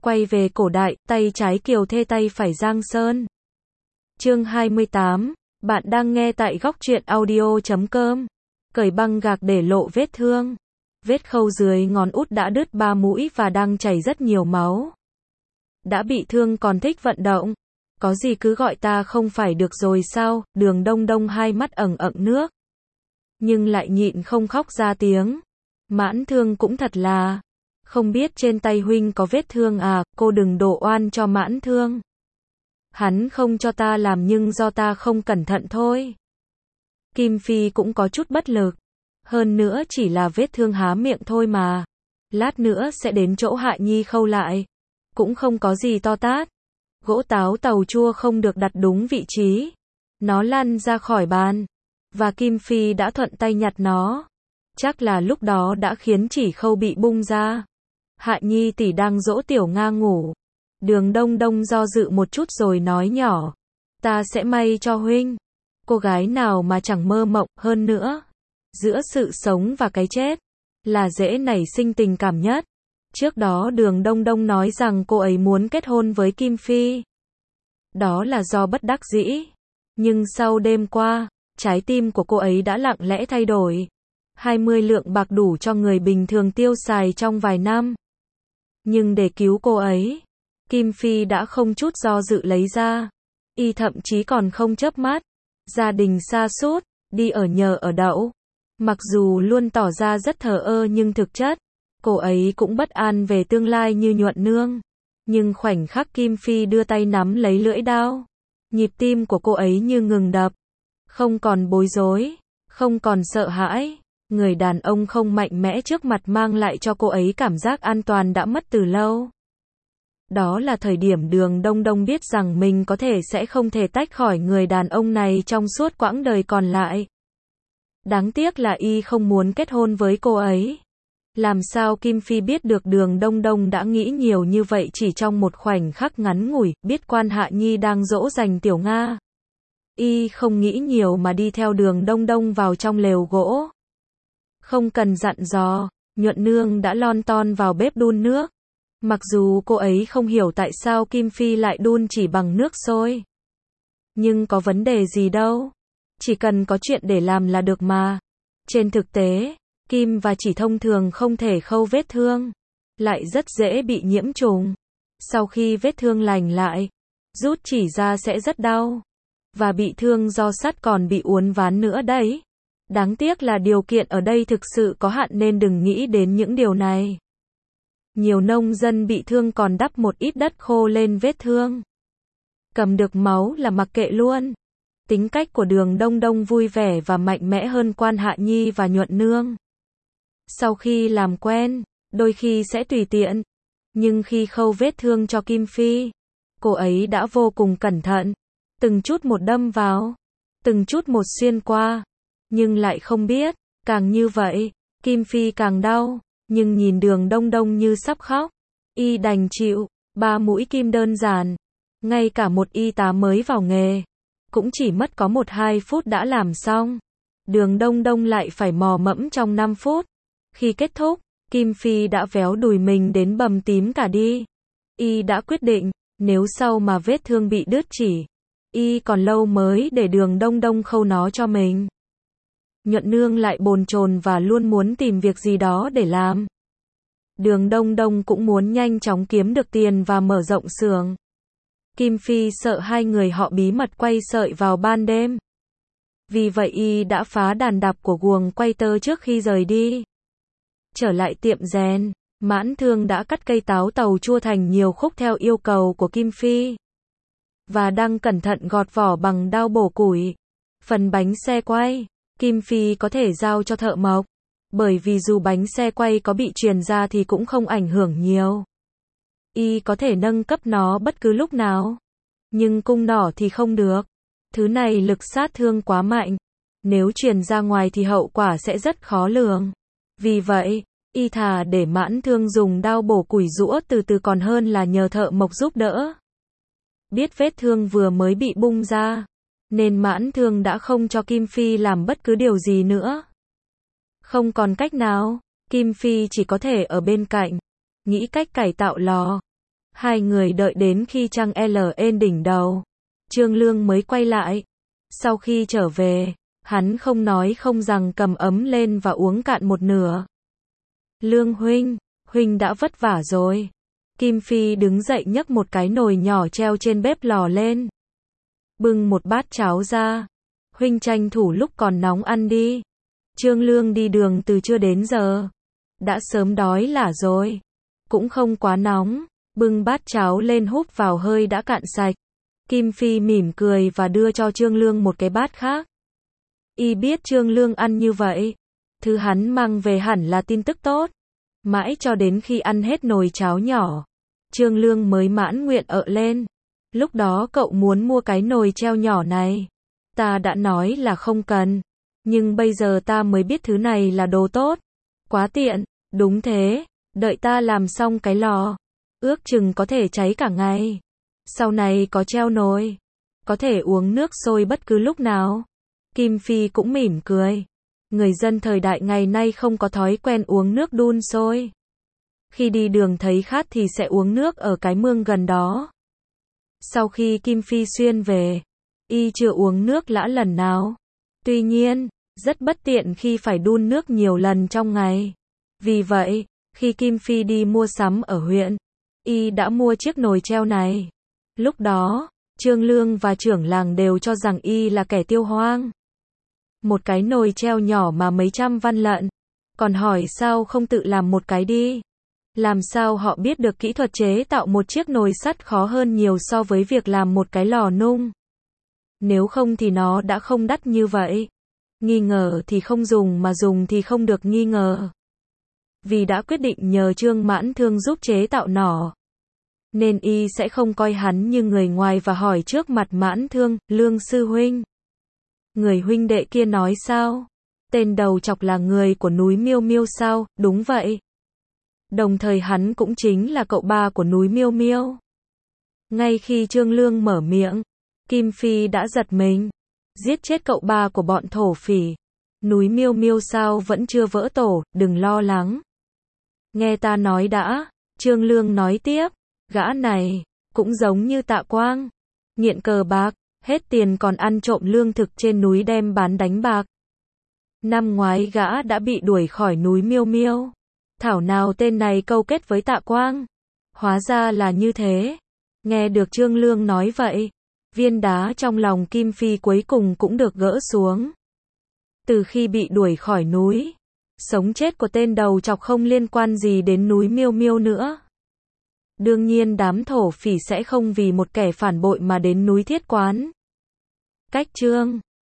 Quay về cổ đại, tay trái Kiều Thê tay phải Giang Sơn. Chương 28, bạn đang nghe tại góc truyện audio.com. Cởi băng gạc để lộ vết thương. Vết khâu dưới ngón út đã đứt 3 mũi và đang chảy rất nhiều máu. Đã bị thương còn thích vận động. Có gì cứ gọi ta không phải được rồi sao? Đường Đông Đông hai mắt ẩn ẩn nước. Nhưng lại nhịn không khóc ra tiếng. Mãn Thương cũng thật là. Không biết trên tay huynh có vết thương à, cô đừng đổ oan cho Mãn Thương. Hắn không cho ta làm nhưng do ta không cẩn thận thôi. Kim Phi cũng có chút bất lực. Hơn nữa chỉ là vết thương há miệng thôi mà. Lát nữa sẽ đến chỗ Hạ Nhi khâu lại. Cũng không có gì to tát. Gỗ táo tàu chua không được đặt đúng vị trí. Nó lăn ra khỏi bàn. Và Kim Phi đã thuận tay nhặt nó. Chắc là lúc đó đã khiến chỉ khâu bị bung ra. Hạ Nhi tỷ đang dỗ Tiểu Nga ngủ. Đường Đông Đông do dự một chút rồi nói nhỏ. Ta sẽ may cho huynh. Cô gái nào mà chẳng mơ mộng hơn nữa. Giữa sự sống và cái chết. Là dễ nảy sinh tình cảm nhất. Trước đó Đường Đông Đông nói rằng cô ấy muốn kết hôn với Kim Phi. Đó là do bất đắc dĩ. Nhưng sau đêm qua, trái tim của cô ấy đã lặng lẽ thay đổi. 20 lượng bạc đủ cho người bình thường tiêu xài trong vài năm. Nhưng để cứu cô ấy, Kim Phi đã không chút do dự lấy ra. Y thậm chí còn không chớp mắt. Gia đình sa sút, đi ở nhờ ở đậu. Mặc dù luôn tỏ ra rất thờ ơ nhưng thực chất, cô ấy cũng bất an về tương lai như Nhuận Nương. Nhưng khoảnh khắc Kim Phi đưa tay nắm lấy lưỡi dao, nhịp tim của cô ấy như ngừng đập. Không còn bối rối, không còn sợ hãi. Người đàn ông không mạnh mẽ trước mặt mang lại cho cô ấy cảm giác an toàn đã mất từ lâu. Đó là thời điểm Đường Đông Đông biết rằng mình có thể sẽ không thể tách khỏi người đàn ông này trong suốt quãng đời còn lại. Đáng tiếc là y không muốn kết hôn với cô ấy. Làm sao Kim Phi biết được Đường Đông Đông đã nghĩ nhiều như vậy chỉ trong một khoảnh khắc ngắn ngủi, biết Quan Hạ Nhi đang dỗ dành Tiểu Nga. Y không nghĩ nhiều mà đi theo Đường Đông Đông vào trong lều gỗ. Không cần dặn dò, Nhuận Nương đã lon ton vào bếp đun nước. Mặc dù cô ấy không hiểu tại sao Kim Phi lại đun chỉ bằng nước sôi. Nhưng có vấn đề gì đâu. Chỉ cần có chuyện để làm là được mà. Trên thực tế, kim và chỉ thông thường không thể khâu vết thương. Lại rất dễ bị nhiễm trùng. Sau khi vết thương lành lại, rút chỉ ra sẽ rất đau. Và bị thương do sắt còn bị uốn ván nữa đấy. Đáng tiếc là điều kiện ở đây thực sự có hạn nên đừng nghĩ đến những điều này. Nhiều nông dân bị thương còn đắp một ít đất khô lên vết thương. Cầm được máu là mặc kệ luôn. Tính cách của Đường Đông Đông vui vẻ và mạnh mẽ hơn Quan Hạ Nhi và Nhuận Nương. Sau khi làm quen, đôi khi sẽ tùy tiện. Nhưng khi khâu vết thương cho Kim Phi, cô ấy đã vô cùng cẩn thận. Từng chút một đâm vào, từng chút một xuyên qua. Nhưng lại không biết, càng như vậy, Kim Phi càng đau. Nhưng nhìn Đường Đông Đông như sắp khóc. Y đành chịu, 3 mũi kim đơn giản. Ngay cả một y tá mới vào nghề cũng chỉ mất có 1-2 phút đã làm xong. Đường Đông Đông lại phải mò mẫm trong 5 phút. Khi kết thúc, Kim Phi đã véo đùi mình đến bầm tím cả đi. Y đã quyết định, nếu sau mà vết thương bị đứt chỉ, y còn lâu mới để Đường Đông Đông khâu nó cho mình. Nhuận Nương lại bồn chồn và luôn muốn tìm việc gì đó để làm. Đường Đông Đông cũng muốn nhanh chóng kiếm được tiền và mở rộng xưởng. Kim Phi sợ hai người họ bí mật quay sợi vào ban đêm. Vì vậy y đã phá đàn đạp của guồng quay tơ trước khi rời đi. Trở lại tiệm rèn, Mãn Thương đã cắt cây táo tàu chua thành nhiều khúc theo yêu cầu của Kim Phi. Và đang cẩn thận gọt vỏ bằng dao bổ củi. Phần bánh xe quay, Kim Phi có thể giao cho thợ mộc. Bởi vì dù bánh xe quay có bị truyền ra thì cũng không ảnh hưởng nhiều. Y có thể nâng cấp nó bất cứ lúc nào. Nhưng cung nỏ thì không được. Thứ này lực sát thương quá mạnh. Nếu truyền ra ngoài thì hậu quả sẽ rất khó lường. Vì vậy, y thà để Mãn Thương dùng dao bổ củi giũa từ từ còn hơn là nhờ thợ mộc giúp đỡ. Biết vết thương vừa mới bị bung ra, nên Mãn Thương đã không cho Kim Phi làm bất cứ điều gì nữa. Không còn cách nào, Kim Phi chỉ có thể ở bên cạnh, nghĩ cách cải tạo lò. Hai người đợi đến khi trăng lên đỉnh đầu, Trương Lương mới quay lại. Sau khi trở về, hắn không nói không rằng cầm ấm lên và uống cạn một nửa. Lương huynh, huynh đã vất vả rồi. Kim Phi đứng dậy nhấc một cái nồi nhỏ treo trên bếp lò lên. Bưng một bát cháo ra. Huynh tranh thủ lúc còn nóng ăn đi. Trương Lương đi đường từ trưa đến giờ. Đã sớm đói lả rồi. Cũng không quá nóng. Bưng bát cháo lên húp vào hơi đã cạn sạch. Kim Phi mỉm cười và đưa cho Trương Lương một cái bát khác. Y biết Trương Lương ăn như vậy. Thứ hắn mang về hẳn là tin tức tốt. Mãi cho đến khi ăn hết nồi cháo nhỏ, Trương Lương mới mãn nguyện ợ lên. Lúc đó cậu muốn mua cái nồi treo nhỏ này. Ta đã nói là không cần. Nhưng bây giờ ta mới biết thứ này là đồ tốt. Quá tiện, đúng thế. Đợi ta làm xong cái lò. Ước chừng có thể cháy cả ngày. Sau này có treo nồi. Có thể uống nước sôi bất cứ lúc nào. Kim Phi cũng mỉm cười. Người dân thời đại ngày nay không có thói quen uống nước đun sôi. Khi đi đường thấy khát thì sẽ uống nước ở cái mương gần đó. Sau khi Kim Phi xuyên về, y chưa uống nước lã lần nào. Tuy nhiên, rất bất tiện khi phải đun nước nhiều lần trong ngày. Vì vậy, khi Kim Phi đi mua sắm ở huyện, y đã mua chiếc nồi treo này. Lúc đó, Trương Lương và trưởng làng đều cho rằng y là kẻ tiêu hoang. Một cái nồi treo nhỏ mà mấy trăm văn lận. Còn hỏi sao không tự làm một cái đi. Làm sao họ biết được kỹ thuật chế tạo một chiếc nồi sắt khó hơn nhiều so với việc làm một cái lò nung. Nếu không thì nó đã không đắt như vậy. Nghi ngờ thì không dùng mà dùng thì không được nghi ngờ. Vì đã quyết định nhờ Trương Mãn Thương giúp chế tạo nó, nên y sẽ không coi hắn như người ngoài và hỏi trước mặt Mãn Thương, Lương sư huynh. Người huynh đệ kia nói sao? Tên đầu chọc là người của núi Miêu Miêu sao? Đúng vậy. Đồng thời hắn cũng chính là cậu ba của núi Miêu Miêu. Ngay khi Trương Lương mở miệng, Kim Phi đã giật mình. Giết chết cậu ba của bọn thổ phỉ. Núi Miêu Miêu sao vẫn chưa vỡ tổ, đừng lo lắng. Nghe ta nói đã. Trương Lương nói tiếp. Gã này, cũng giống như Tạ Quang. Nghiện cờ bạc. Hết tiền còn ăn trộm lương thực trên núi đem bán đánh bạc. Năm ngoái gã đã bị đuổi khỏi núi Miêu Miêu. Thảo nào tên này câu kết với Tạ Quang. Hóa ra là như thế. Nghe được Trương Lương nói vậy, viên đá trong lòng Kim Phi cuối cùng cũng được gỡ xuống. Từ khi bị đuổi khỏi núi, sống chết của tên đầu chọc không liên quan gì đến núi Miêu Miêu nữa. Đương nhiên đám thổ phỉ sẽ không vì một kẻ phản bội mà đến núi Thiết Quán. Cách chương